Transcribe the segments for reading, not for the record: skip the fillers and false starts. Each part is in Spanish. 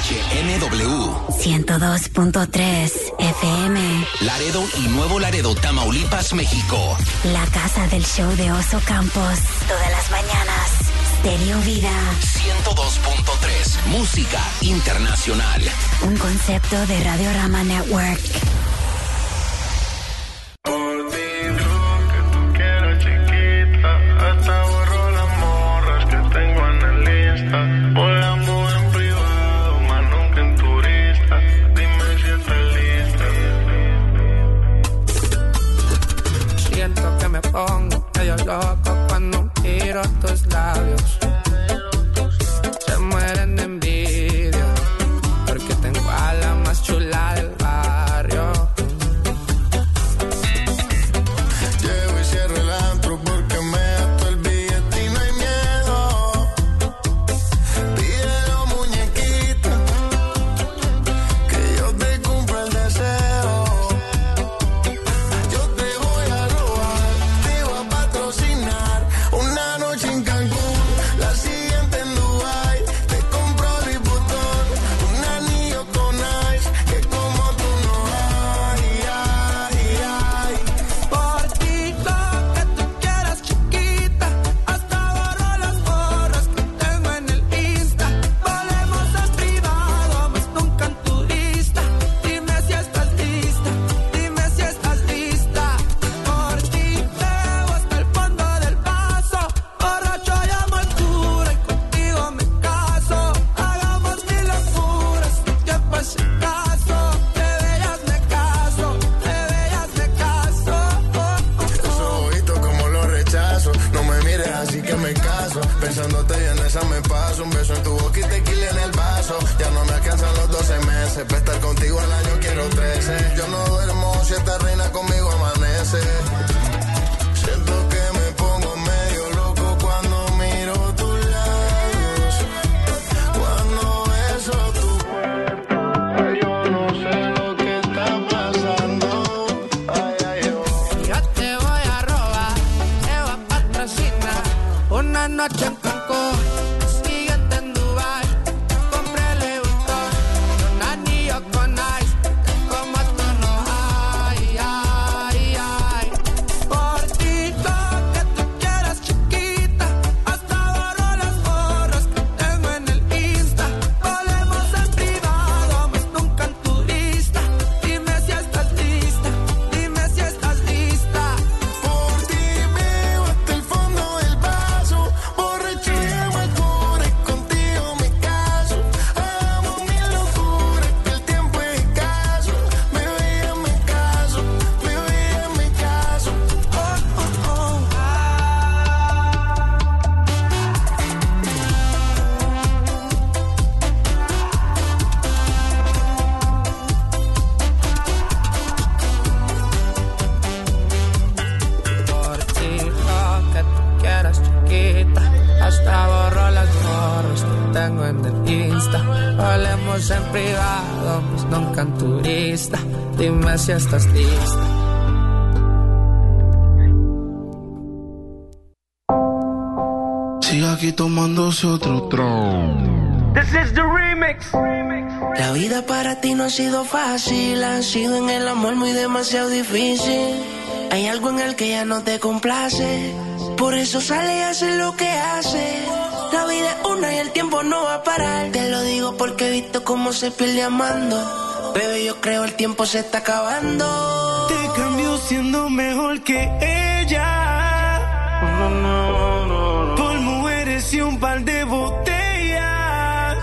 XHNW 102.3 FM. Laredo y Nuevo Laredo, Tamaulipas, México. La casa del show de Oso Campos. Todas las mañanas. Stereo Vida. 102.3. Música internacional. Un concepto de Radiorama Network. Pongo medio loco cuando miro tus labios. Se mueren de envidia porque tengo a la más chula del barrio. Llego y cierro el antro porque me gasto el billete y no hay miedo. Pídelo, muñequita, que yo te cumplo el deseo. Yo te voy a robar, te voy a patrocinar una noche en Cancún, la siguiente en Dubái. Te compro Louis Vuitton, un anillo con ice, que como tú no hay, ay, ay. Por ti lo que tú quieras, chiquita, hasta borro las fotos que tengo en el Insta. Volemos en privado, más nunca en turista. Dime si estás lista, dime si estás lista. Por ti bebo hasta el fondo del vaso, borracho y amargura y contigo me caso. Hagamos mil locuras, que por si acaso de bellas me caso, de bellas me caso. Esos ojitos como los rechazo, no me mires así que me caso. Pensándote bien esa me paso, un beso en tu boca y tequila en el vaso. Ya no me alcanzan los 12 meses, para estar contigo al año quiero 13. Yo no duermo si esta reina conmigo amanece. Siento que me pongo medio loco cuando miro tus labios, cuando beso tu cuerpo. Ay, yo no sé lo que está pasando. Ay, ay, oh. Yo te voy a robar, te voy a patrocinar una noche en Cancún, la siguiente en Dubái. Compré Louis Vuitton, un anillo con ice, que como tú no hay, ay, ay. Por ti lo que tú quieras, chiquita, hasta borro las fotos que tengo en el Insta. Volemos en privado, más nunca en turista. Dime si estás lista, dime si estás lista. Por ti bebo hasta el fondo del vaso, borracho y amargura y contigo me caso. Hagamos mil locuras que el tiempo es escaso. Bebé, ya me caso, bebé, ya me caso. Oh, oh, oh. Por ti lo que tú quieras, chiquita, hasta borro las fotos que tengo en el Insta. Hablemos en privado, pues nunca en turista. Dime si estás lista. Sigue aquí tomándose otro trago. La vida para ti no ha sido fácil, ha sido en el amor muy demasiado difícil. Hay algo en el que ya no te complace, por eso sale y hace lo que hace. La vida es una y el tiempo no va a parar. Te lo digo porque he visto cómo se pierde amando. Bebé, yo creo el tiempo se está acabando. Te cambió siendo mejor que ella, por mujeres y un par de botellas,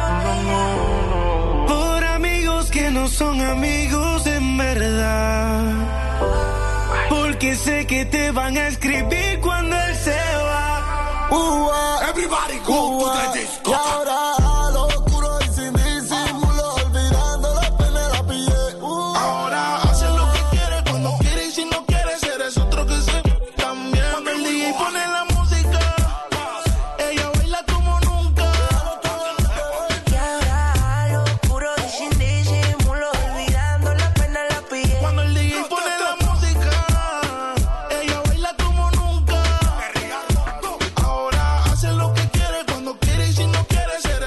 por amigos que no son amigos en verdad, porque sé que te van a escribir cuando él se va. Everybody go to the disco. Y ahora a lo oscuro y sin disimulo, olvidando la pena la pillé. Ahora hace lo que quiere, cuando quiere y si no quiere, eres otro que se también. Cuando el DJ pone la música, ella baila como nunca. Y ahora a lo oscuro y sin disimulo, olvidando la pena la pillé. Cuando el DJ pone la música, ella baila como nunca. Ahora hace lo que quiere, cuando quiere y si no quiere,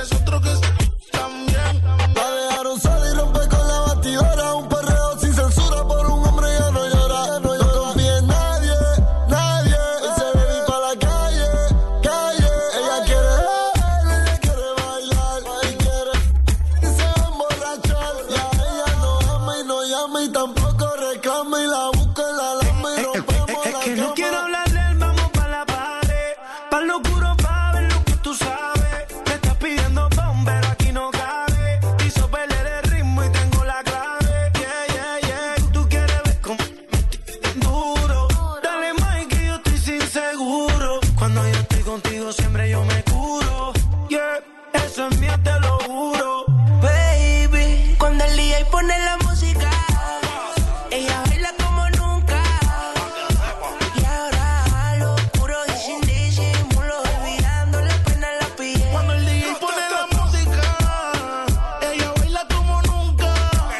días, te lo juro. Baby, cuando el DJ pone la música, ella baila como nunca. Y ahora lo oscuro y sin disimulo, olvidando la pena la piel. Cuando el DJ pone la música, ella baila como nunca.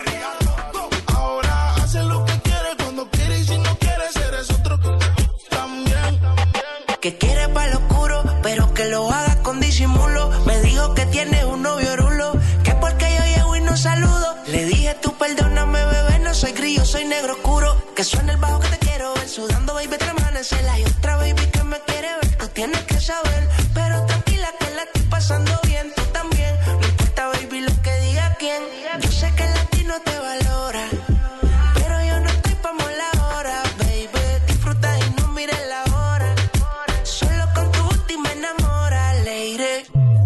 Ahora hace lo que quiere, cuando quiere, y si no quiere, eres otro también. Que quiere pa' lo oscuro, pero que lo haga con disimulo. Me dijo que tiene un novio rulo, que porque yo llego y no saludo. Le dije tú perdóname bebé, no soy grillo, soy negro oscuro. Que suena el bajo que te quiero ver, sudando baby te amanecer. Hay otra baby que me quiere ver, tú tienes que saber. Pero tranquila que la estoy pasando bien, tú también. No importa baby lo que diga quién. Yo sé que el latino te valora, pero yo no estoy pa' mola ahora. Baby, disfruta y no mires la hora. Solo con tu última enamora, lady.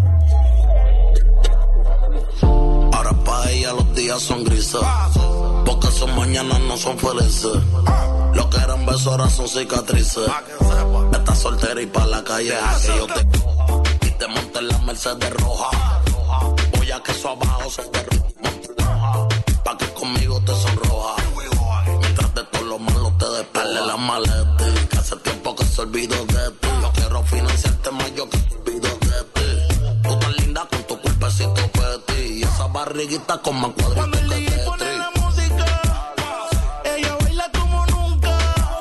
Ahora pa' ella los días son grises, porque son mañanas no son felices. Lo que eran besos ahora son cicatrices. Estás soltera y pa' la calle que yo te coja y te monte en la Mercedes roja. Voy a que eso abajo se te moja, pa' que conmigo te sonroja. Mientras de todo lo malo te despele la maleta, que hace tiempo que se olvidó de ti. Yo quiero financiarte más, yo que te olvido de ti. Tú tan linda con tu cuerpecito petit y esa barriguita con más cuadritos. Cuando el DJ pone la música, ella baila como nunca.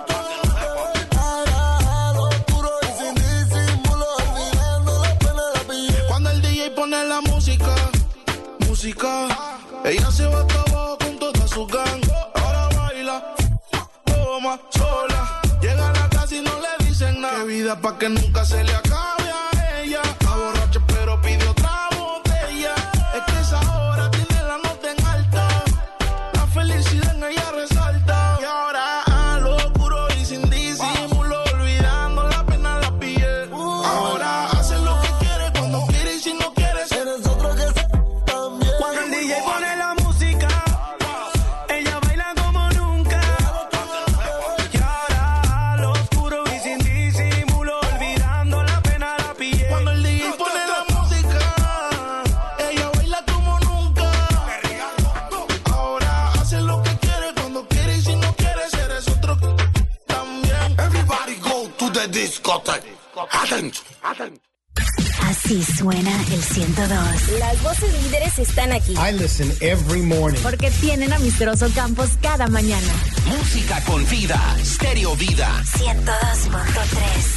Ahora lo oscuro y sin disimulo, olvidando la pena la piel. Cuando el DJ pone la música, ella se va hasta abajo con toda su gang. Ahora baila, toma, sola. Llega a la casa y no le dicen nada. Qué vida pa' que nunca se le acabe a ella. Está borracha pero pide otra botella. Es que esa hora tiene la nota en alta. La felicidad en ella resalta. Y ahora a lo oscuro y sin disimulo, olvidando la pena la piel. Ahora hace lo que quiere, cuando quiere, y si no quiere, Eres otro que se también. cuando el DJ pone la música, ella baila como nunca. Y ahora a lo oscuro y sin disimulo, olvidando la pena la piel. Cuando el DJ pone la música, ella baila como nunca. Ahora hace lo que quiere, cuando quiere, y si no quiere, eres otro también. Everybody go to the discotheque. Attention. Así suena el 102. Las voces líderes están aquí. I listen every morning. Porque tienen a Mr. Oso Campos cada mañana. Música con vida. Stereo Vida. 102.3.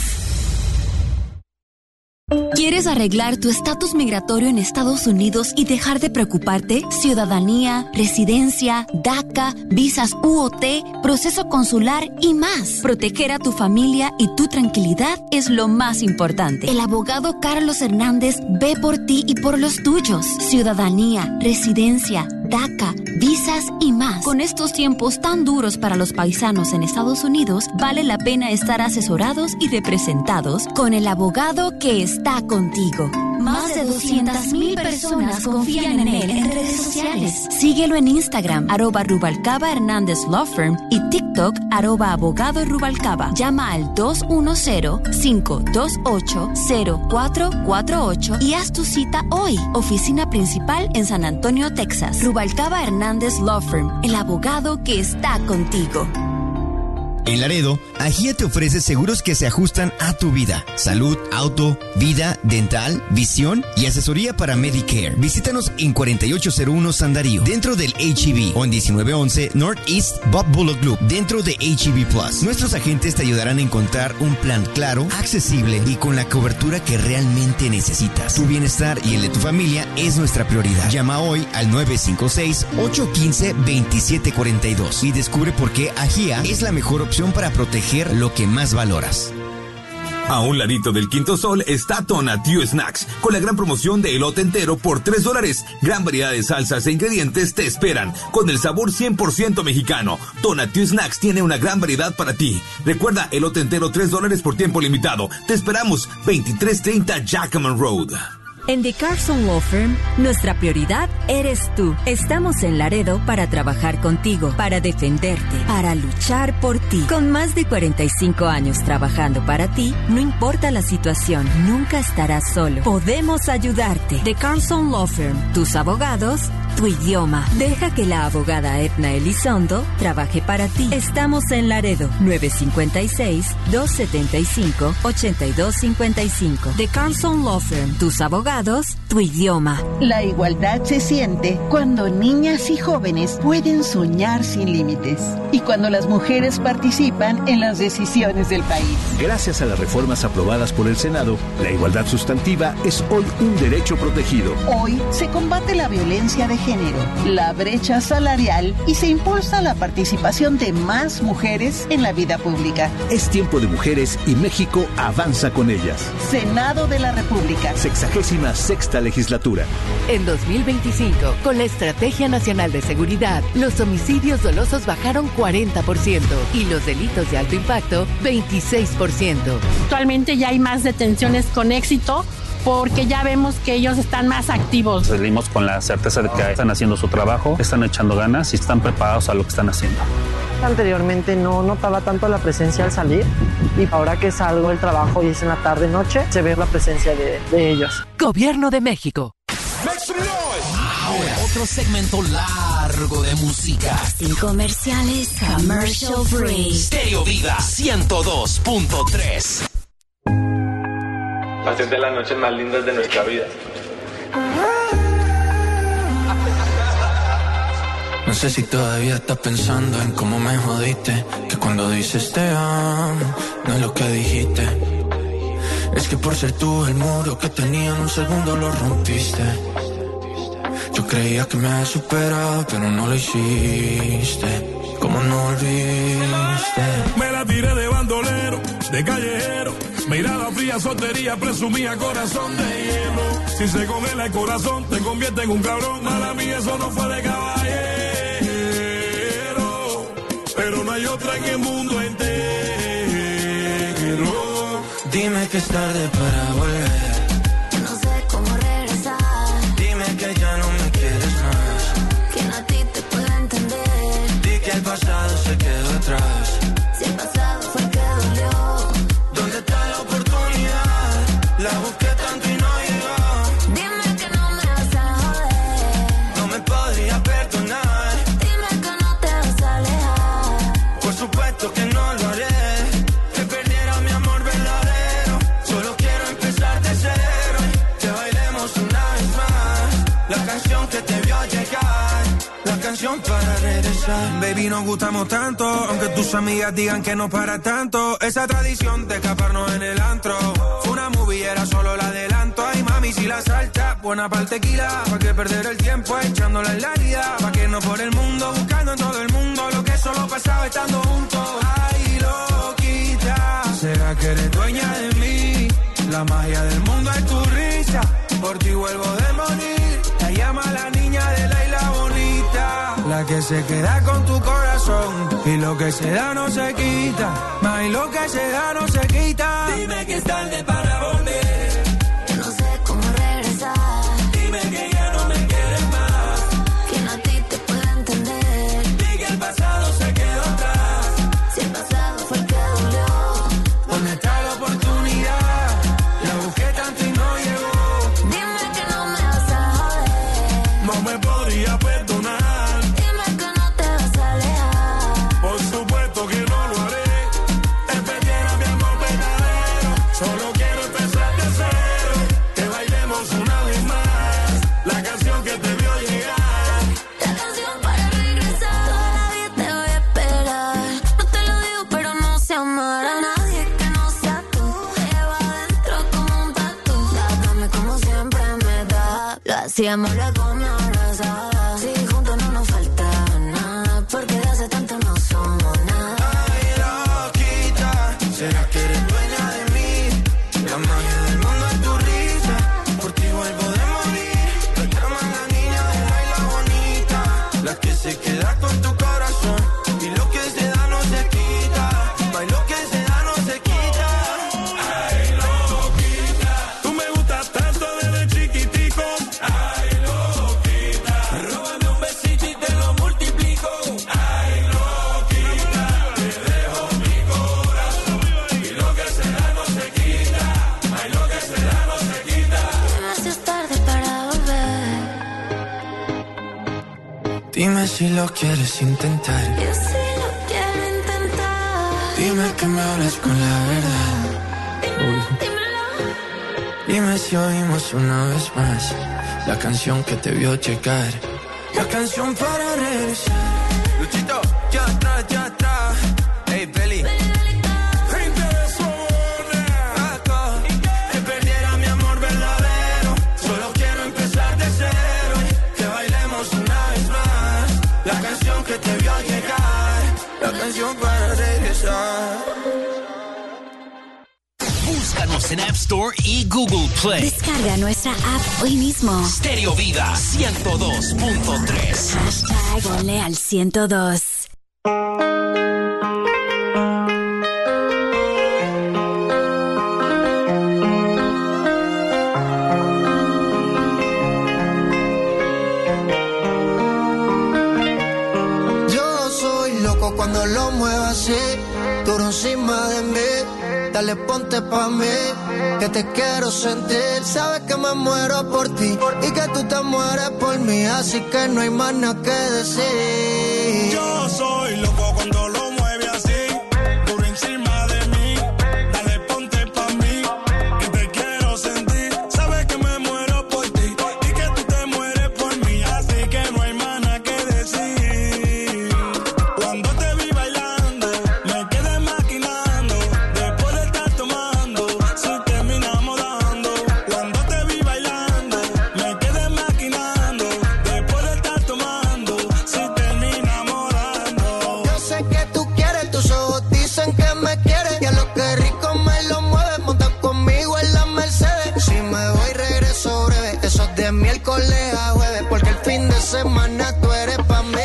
¿Quieres arreglar tu estatus migratorio en Estados Unidos y dejar de preocuparte? Ciudadanía, residencia, DACA, visas UOT, proceso consular y más. Proteger a tu familia y tu tranquilidad es lo más importante. El abogado Carlos Hernández ve por ti y por los tuyos. Ciudadanía, residencia, DACA, visas y más. Con estos tiempos tan duros para los paisanos en Estados Unidos, vale la pena estar asesorados y representados con el abogado que está contigo. Más de 200,000 personas confían en él en redes sociales. Síguelo en Instagram, @Rubalcaba Hernández Law Firm y TikTok, @Abogado Rubalcaba. Llama al 210-528-0448 y haz tu cita hoy. Oficina principal en San Antonio, Texas. Rubalcaba Hernández Law Firm, el abogado que está contigo. En Laredo, Ajía te ofrece seguros que se ajustan a tu vida. Salud, auto, vida, dental, visión y asesoría para Medicare. Visítanos en 4801 San Darío, dentro del H-E-B, o en 1911 Northeast Bob Bullock Loop, dentro de H-E-B Plus. Nuestros agentes te ayudarán a encontrar un plan claro, accesible y con la cobertura que realmente necesitas. Tu bienestar y el de tu familia es nuestra prioridad. Llama hoy al 956-815-2742 y descubre por qué Ajía es la mejor opción para proteger lo que más valoras. A un ladito del Quinto Sol está Tonatiuh Snacks, con la gran promoción de elote entero por $3. Gran variedad de salsas e ingredientes te esperan, con el sabor 100% mexicano. Tonatiuh Snacks tiene una gran variedad para ti. Recuerda, elote entero $3 por tiempo limitado. Te esperamos, 2330 Jackman Road. En The Carlson Law Firm, nuestra prioridad eres tú. Estamos en Laredo para trabajar contigo, para defenderte, para luchar por ti. Con más de 45 años trabajando para ti, no importa la situación, nunca estarás solo. Podemos ayudarte. The Carlson Law Firm, tus abogados, tu idioma. Deja que la abogada Edna Elizondo trabaje para ti. Estamos en Laredo, 956-275-8255. The Carlson Law Firm, tus abogados, tu idioma. La igualdad se siente cuando niñas y jóvenes pueden soñar sin límites y cuando las mujeres participan en las decisiones del país. Gracias a las reformas aprobadas por el Senado, la igualdad sustantiva es hoy un derecho protegido. Hoy se combate la violencia de género, la brecha salarial y se impulsa la participación de más mujeres en la vida pública. Es tiempo de mujeres y México avanza con ellas. Senado de la República. 66ª legislatura. En 2025, con la Estrategia Nacional de Seguridad, los homicidios dolosos bajaron 40% y los delitos de alto impacto 26%. Actualmente ya hay más detenciones con éxito, porque ya vemos que ellos están más activos. Salimos con la certeza de que están haciendo su trabajo, están echando ganas y están preparados a lo que están haciendo. Anteriormente no notaba tanto la presencia al salir y ahora que salgo del trabajo y es en la tarde-noche, se ve la presencia de ellos. Gobierno de México. Ahora, otro segmento largo de música. Sin comerciales, commercial free. Stereo Vida 102.3. Hacer de las noches más lindas de nuestra vida. No sé si todavía estás pensando en cómo me jodiste, que cuando dices te amo, no es lo que dijiste. Es que por ser tú el muro que tenía en un segundo lo rompiste. Yo creía que me habías superado, pero no lo hiciste. ¿Cómo no volviste? Me la tiré de bandolero, de callejero, mirada fría, soltería, presumía, corazón de hielo. Si se congela el corazón, te convierte en un cabrón. Mala mía, eso no fue de caballero, pero no hay otra en el mundo entero. Dime que es tarde para volver. No sé cómo regresar. Dime que ya no me quieres más. ¿Quién a ti te puede entender? Di que el pasado se quedó atrás. Si el pasado fue el que dolió. ¿Dónde está la oportunidad? La busqué tanto y no llegó. Dime que no me vas a joder. No me podría perdonar. Dime que no te vas a alejar. Por supuesto que no lo haré. Que perdiera mi amor verdadero. Solo quiero empezar de cero. Que bailemos una vez más. La canción que te vio llegar. La canción para regresar. Baby, nos gustamos tanto, aunque tus amigas digan que no para tanto. Esa tradición de escaparnos en el antro fue una movie, era solo la adelanto. Ay, mami, si la salta, buena pa'l tequila. Pa' que perder el tiempo echándola en la herida. Pa' que no por el mundo, buscando en todo el mundo lo que solo pasaba estando juntos. Ay, loquita, ¿será que eres dueña de mí? La magia del mundo es tu risa. Por ti vuelvo de morir. La llama la niña de la isla bonita, la que se queda con tu corazón. Y lo que se da no se quita. Más y lo que se da no se quita. Dime que es tarde para volver. No sé cómo regresar. Dime que ya no me quieres más. ¿Quién a ti te puede entender? Di que el pasado se quedó atrás. Si el pasado fue el que dolió. ¿Dónde está la oportunidad? La busqué tanto y no llegó. Dime que no me vas a joder. No me podría perdonar. Dime que no te vas a alejar. Por supuesto que no lo haré. Es perdiera mi amor verdadero. Solo quiero empezar de cero. Que bailemos una vez más. La canción que te vio llegar. La canción para regresar. Toda la vida te voy a esperar. No te lo digo, pero no sé amar a nadie que no sea tú. Te llevo adentro como un tatu. Dame como siempre me da. Lo hacíamos luego me abrazaba. Si juntos no nos falta nada. Porque de hace tanto no somos nada. Ay, loquita, ¿será que eres dueña de mí? La magia del mundo es tu risa. Por ti vuelvo de morir. Te llama la niña de la isla bonita, la que se queda con tu corazón. Y lo que se da no se quita. Ay, lo que se da no se quita. Ay, loquita, tú me gustas tanto desde chiquita. Dime si lo quieres intentar. Yo sí lo quiero intentar. Dime que me hables con la verdad. Dímelo. Dime si oímos una vez más la canción que te vio llegar. La canción para regresar. Luchito, ya atrás. Hey, Peli. Que perdiera mi amor verdadero. Solo quiero empezar de cero. Que bailemos una vez más. La canción que te vio llegar. La canción para regresar. Búscanos en App Store y Google Play. Descarga nuestra app hoy mismo. Stereo Vida 102.3. Hashtag ponle al 102. Yo soy loco cuando lo muevo así, duro encima de mí. Dale, ponte pa' mí, que te quiero sentir. Sabes que me muero por ti y que tú te mueres por mí, así que no hay más nada que decir. Yo soy loco cuando lo mueve así, duro encima de mí. Dale, ponte pa' mí, que te quiero sentir. Sabes que me muero por ti y que tú te mueres por mí, así que no hay más nada que decir. Cuando te vi bailando, me quedé maquinando. Después de estar tomando, si terminamos dando. Cuando te vi bailando, me quedé maquinando. Después de estar tomando, si terminamos dando. Yo sé que tú quieres, tus ojos dicen que me quieres. Y a lo que rico me lo mueves, monta conmigo en la Mercedes. Si me voy regreso breve, esos de miércoles a jueves, porque el fin de semana tú eres pa' mí.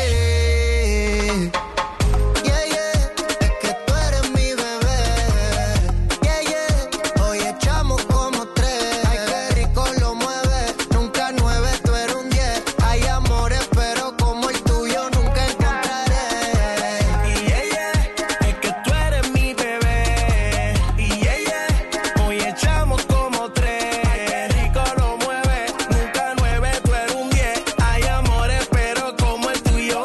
Yeah, yeah, es que tú eres mi bebé. Yeah, yeah, hoy echamos como 3. Ay, qué rico lo mueve, nunca 9, tú eres un 10. Hay amores, pero como el tuyo nunca encontraré. Y es que tú eres mi bebé. Y hoy echamos como 3. Ay, qué rico lo mueve, nunca 9, tú eres un 10. Hay amores, pero como el tuyo.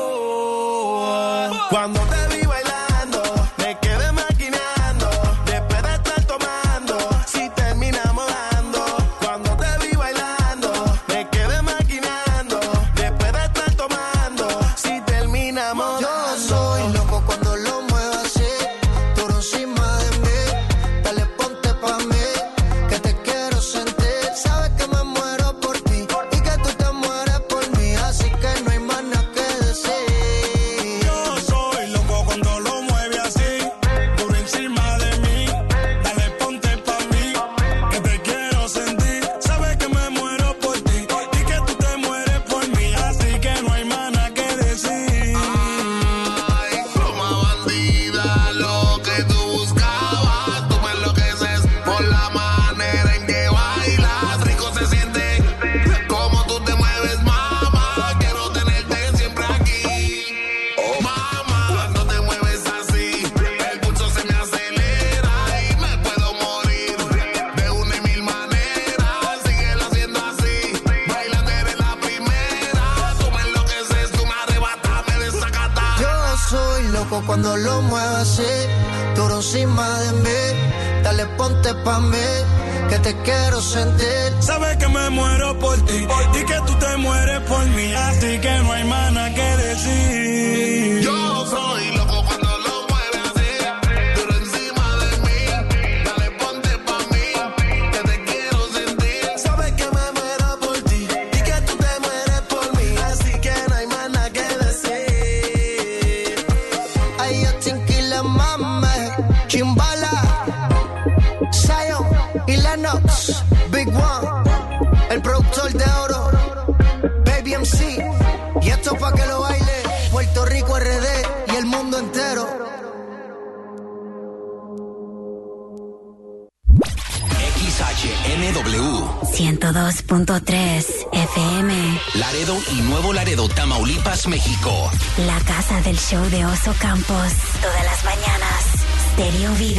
Cuando te vi bailando, me quedé maquinando. Después de estar tomando, si terminamos dando. Cuando te vi bailando, me quedé maquinando. Después de estar tomando, si terminamos Yo dando. soy loco cuando lo muevo así, duro encima de mí. Dale, ponte pa' mí, que te quiero sentir. Sabes que me muero por ti y que tú te mueres por mí, así que no hay más nada que decir. Yo soy loco cuando lo mueve así, duro encima de mí. Dale, ponte pa' mí, que te quiero sentir. Sabes que me muero por ti y que tú te mueres por mí, así que no hay más nada que decir. Ay, pluma bandida, lo que tú buscabas. Tú me enloqueces por la manera en que bailas. Rico se siente como tú te mueves, mamá. Quiero tenerte siempre aquí. Oh, mamá, cuando te mueves así, el pulso se me acelera y me puedo morir de una y mil maneras. Síguelo haciendo así, bailando eres la primera. Tú me enloqueces, tú me arrebatas, me desacatas. Yo soy loco cuando lo muevo así, duro encima de mí. Dale, ponte pa' mí, que te quiero sentir. Sabes que me muero por ti y que tú te mueres por mí, así que no hay más nada que decir. Yo soy loco cuando lo mueve así, duro encima de mí. Dale, ponte pa' mí, que te quiero sentir. Sabes que me muero por ti y que tú te mueres por mí, así que no hay más nada que decir. Ay, yo tranquila, mame, Chimbala, Zion y Lennox, Big One, el productor de oro, Baby MC. Y esto pa' que lo baile Puerto Rico, RD y el mundo entero. XHNW 102.3 FM. Laredo y Nuevo Laredo, Tamaulipas, México. La casa del show de Oso Campos. Todas las mañanas. Stereo Vida.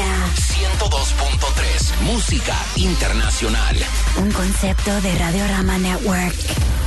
102.3 Música internacional. Un concepto de Radiorama Network.